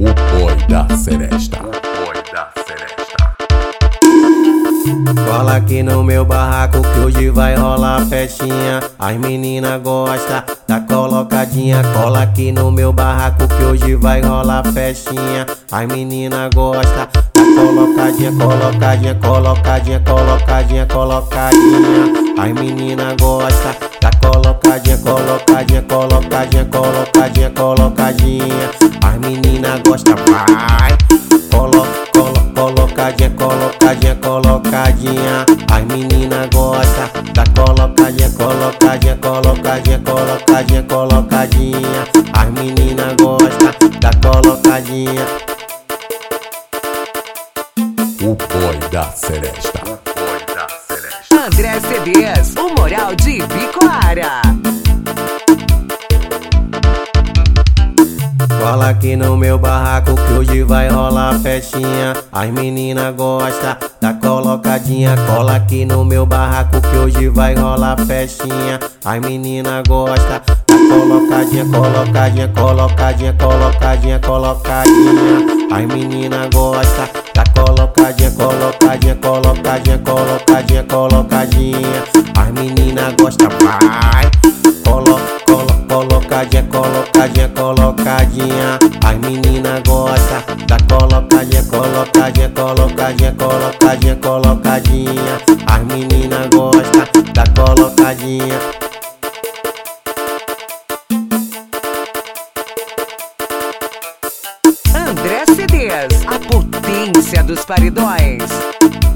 O Boy da Seresta. Cola aqui no meu barraco que hoje vai rolar festinha. As meninas gostam da colocadinha. Cola aqui no meu barraco que hoje vai rolar festinha. As meninas gostam da colocadinha, colocadinha, colocadinha, colocadinha, colocadinha. As meninas gostam da colocadinha, colocadinha, colocadinha, colocadinha, colocadinha. As meninas gostam, vai. Colocadinha, colocadinha, colocadinha. As meninas gostam da colocadinha, colocadinha, colocadinha, colocadinha, colocadinha. As meninas gostam da colocadinha. O Boy da Seresta. André CDs, o Moral de Ibicoara. Cola aqui no meu barraco que hoje vai rolar festinha. As meninas gostam da colocadinha. Cola aqui no meu barraco que hoje vai rolar festinha. As meninas gostam da colocadinha, colocadinha, colocadinha, colocadinha, colocadinha. As meninas gostam da colocadinha, colocadinha, colocadinha, colocadinha, colocadinha. As meninas gostam, vai. Colocadinha, colocadinha, colocadinha. As meninas gostam da colocadinha, colocadinha, colocadinha, colocadinha, colocadinha. As meninas gostam da colocadinha. André CDs, a potência dos paredões.